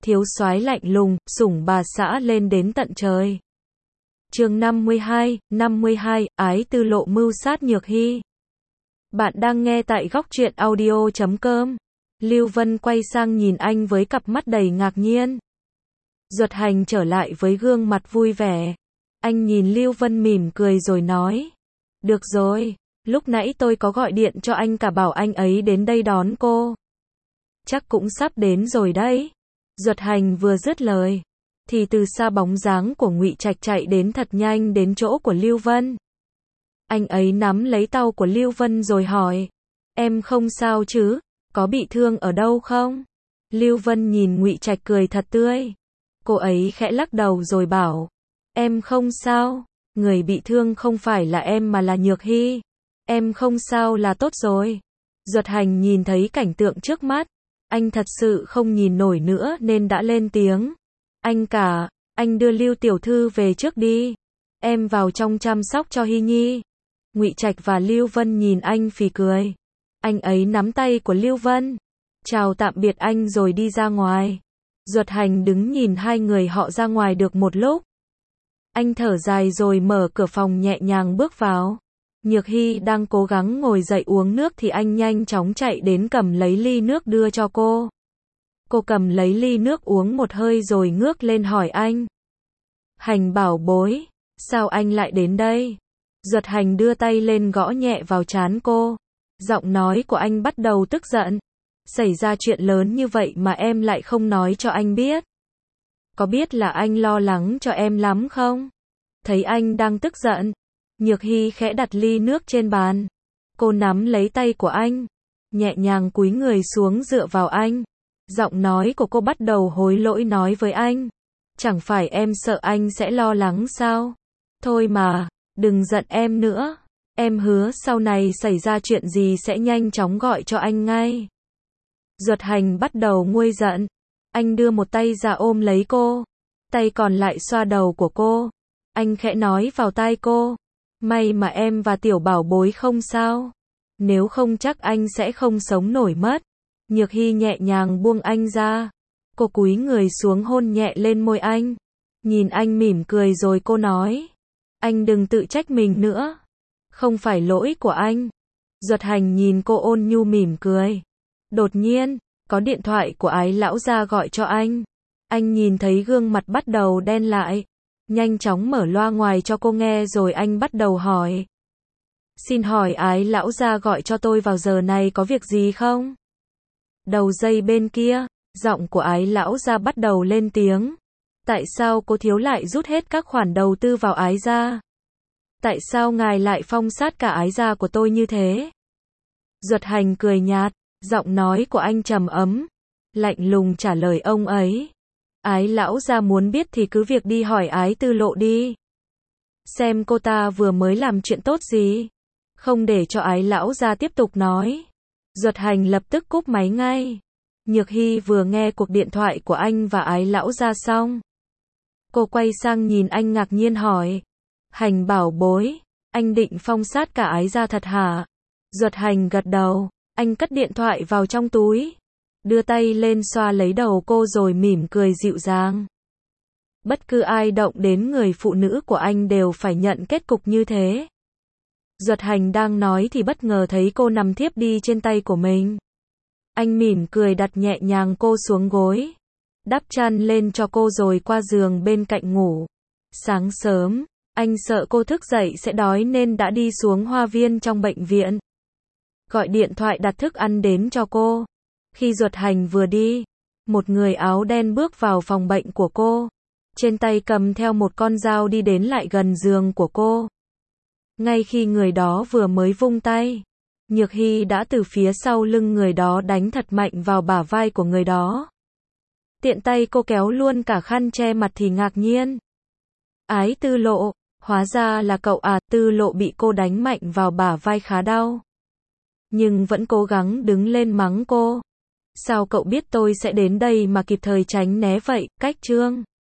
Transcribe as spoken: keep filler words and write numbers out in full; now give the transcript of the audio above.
thiếu soái lạnh lùng, sủng bà xã lên đến tận trời. Chương năm mươi hai, năm mươi hai, Ái Tư Lộ mưu sát Nhược Hy. Bạn đang nghe tại góc truyện audio chấm com. Lưu Vân quay sang nhìn anh với cặp mắt đầy ngạc nhiên. Duật Hành trở lại với gương mặt vui vẻ. Anh nhìn Lưu Vân mỉm cười rồi nói. Được rồi, lúc nãy tôi có gọi điện cho anh cả bảo anh ấy đến đây đón cô. Chắc cũng sắp đến rồi đấy. Duật Hành vừa dứt lời, thì từ xa bóng dáng của Ngụy Trạch chạy đến thật nhanh đến chỗ của Lưu Vân. Anh ấy nắm lấy tay của Lưu Vân rồi hỏi. Em không sao chứ, có bị thương ở đâu không? Lưu Vân nhìn Ngụy Trạch cười thật tươi. Cô ấy khẽ lắc đầu rồi bảo. Em không sao, người bị thương không phải là em mà là Nhược Hy. Em không sao là tốt rồi. Duật Hành nhìn thấy cảnh tượng trước mắt. Anh thật sự không nhìn nổi nữa nên đã lên tiếng. Anh cả, anh đưa Lưu tiểu thư về trước đi. Em vào trong chăm sóc cho Hy Nhi. Ngụy Trạch và Lưu Vân nhìn anh phì cười. Anh ấy nắm tay của Lưu Vân. Chào tạm biệt anh rồi đi ra ngoài. Duật Hành đứng nhìn hai người họ ra ngoài được một lúc. Anh thở dài rồi mở cửa phòng nhẹ nhàng bước vào. Nhược Hy đang cố gắng ngồi dậy uống nước thì anh nhanh chóng chạy đến cầm lấy ly nước đưa cho cô. Cô cầm lấy ly nước uống một hơi rồi ngước lên hỏi anh. Hành bảo bối, sao anh lại đến đây? Duật Hành đưa tay lên gõ nhẹ vào trán cô. Giọng nói của anh bắt đầu tức giận. Xảy ra chuyện lớn như vậy mà em lại không nói cho anh biết. Có biết là anh lo lắng cho em lắm không? Thấy anh đang tức giận, Nhược Hy khẽ đặt ly nước trên bàn. Cô nắm lấy tay của anh, nhẹ nhàng cúi người xuống dựa vào anh. Giọng nói của cô bắt đầu hối lỗi nói với anh. Chẳng phải em sợ anh sẽ lo lắng sao? Thôi mà, đừng giận em nữa. Em hứa sau này xảy ra chuyện gì sẽ nhanh chóng gọi cho anh ngay. Duật Hành bắt đầu nguôi giận. Anh đưa một tay ra ôm lấy cô. Tay còn lại xoa đầu của cô. Anh khẽ nói vào tai cô. May mà em và tiểu bảo bối không sao. Nếu không chắc anh sẽ không sống nổi mất. Nhược Hy nhẹ nhàng buông anh ra. Cô cúi người xuống hôn nhẹ lên môi anh. Nhìn anh mỉm cười rồi cô nói. Anh đừng tự trách mình nữa. Không phải lỗi của anh. Duật Hành nhìn cô ôn nhu mỉm cười. Đột nhiên, có điện thoại của Ái lão gia gọi cho anh. Anh nhìn thấy gương mặt bắt đầu đen lại. Nhanh chóng mở loa ngoài cho cô nghe rồi anh bắt đầu hỏi. Xin hỏi Ái lão gia gọi cho tôi vào giờ này có việc gì không? Đầu dây bên kia, giọng của Ái lão gia bắt đầu lên tiếng. Tại sao cô thiếu lại rút hết các khoản đầu tư vào Ái gia? Tại sao ngài lại phong sát cả Ái gia của tôi như thế? Duật Hành cười nhạt, giọng nói của anh trầm ấm, lạnh lùng trả lời ông ấy. Ái lão gia muốn biết thì cứ việc đi hỏi Ái Tư Lộ đi. Xem cô ta vừa mới làm chuyện tốt gì. Không để cho Ái lão gia tiếp tục nói. Duật Hành lập tức cúp máy ngay. Nhược Hy vừa nghe cuộc điện thoại của anh và Ái lão gia xong. Cô quay sang nhìn anh ngạc nhiên hỏi. Hành bảo bối, anh định phong sát cả Ái gia thật hả? Duật Hành gật đầu, anh cất điện thoại vào trong túi. Đưa tay lên xoa lấy đầu cô rồi mỉm cười dịu dàng. Bất cứ ai động đến người phụ nữ của anh đều phải nhận kết cục như thế. Duật Hành đang nói thì bất ngờ thấy cô nằm thiếp đi trên tay của mình. Anh mỉm cười đặt nhẹ nhàng cô xuống gối. Đắp chăn lên cho cô rồi qua giường bên cạnh ngủ. Sáng sớm, anh sợ cô thức dậy sẽ đói nên đã đi xuống hoa viên trong bệnh viện. Gọi điện thoại đặt thức ăn đến cho cô. Khi Duật Hành vừa đi, một người áo đen bước vào phòng bệnh của cô. Trên tay cầm theo một con dao đi đến lại gần giường của cô. Ngay khi người đó vừa mới vung tay, Nhược Hy đã từ phía sau lưng người đó đánh thật mạnh vào bả vai của người đó. Tiện tay cô kéo luôn cả khăn che mặt thì ngạc nhiên. Ái Tư Lộ, hóa ra là cậu à. Tư Lộ bị cô đánh mạnh vào bả vai khá đau. Nhưng vẫn cố gắng đứng lên mắng cô. Sao cậu biết tôi sẽ đến đây mà kịp thời tránh né vậy? Cách Trương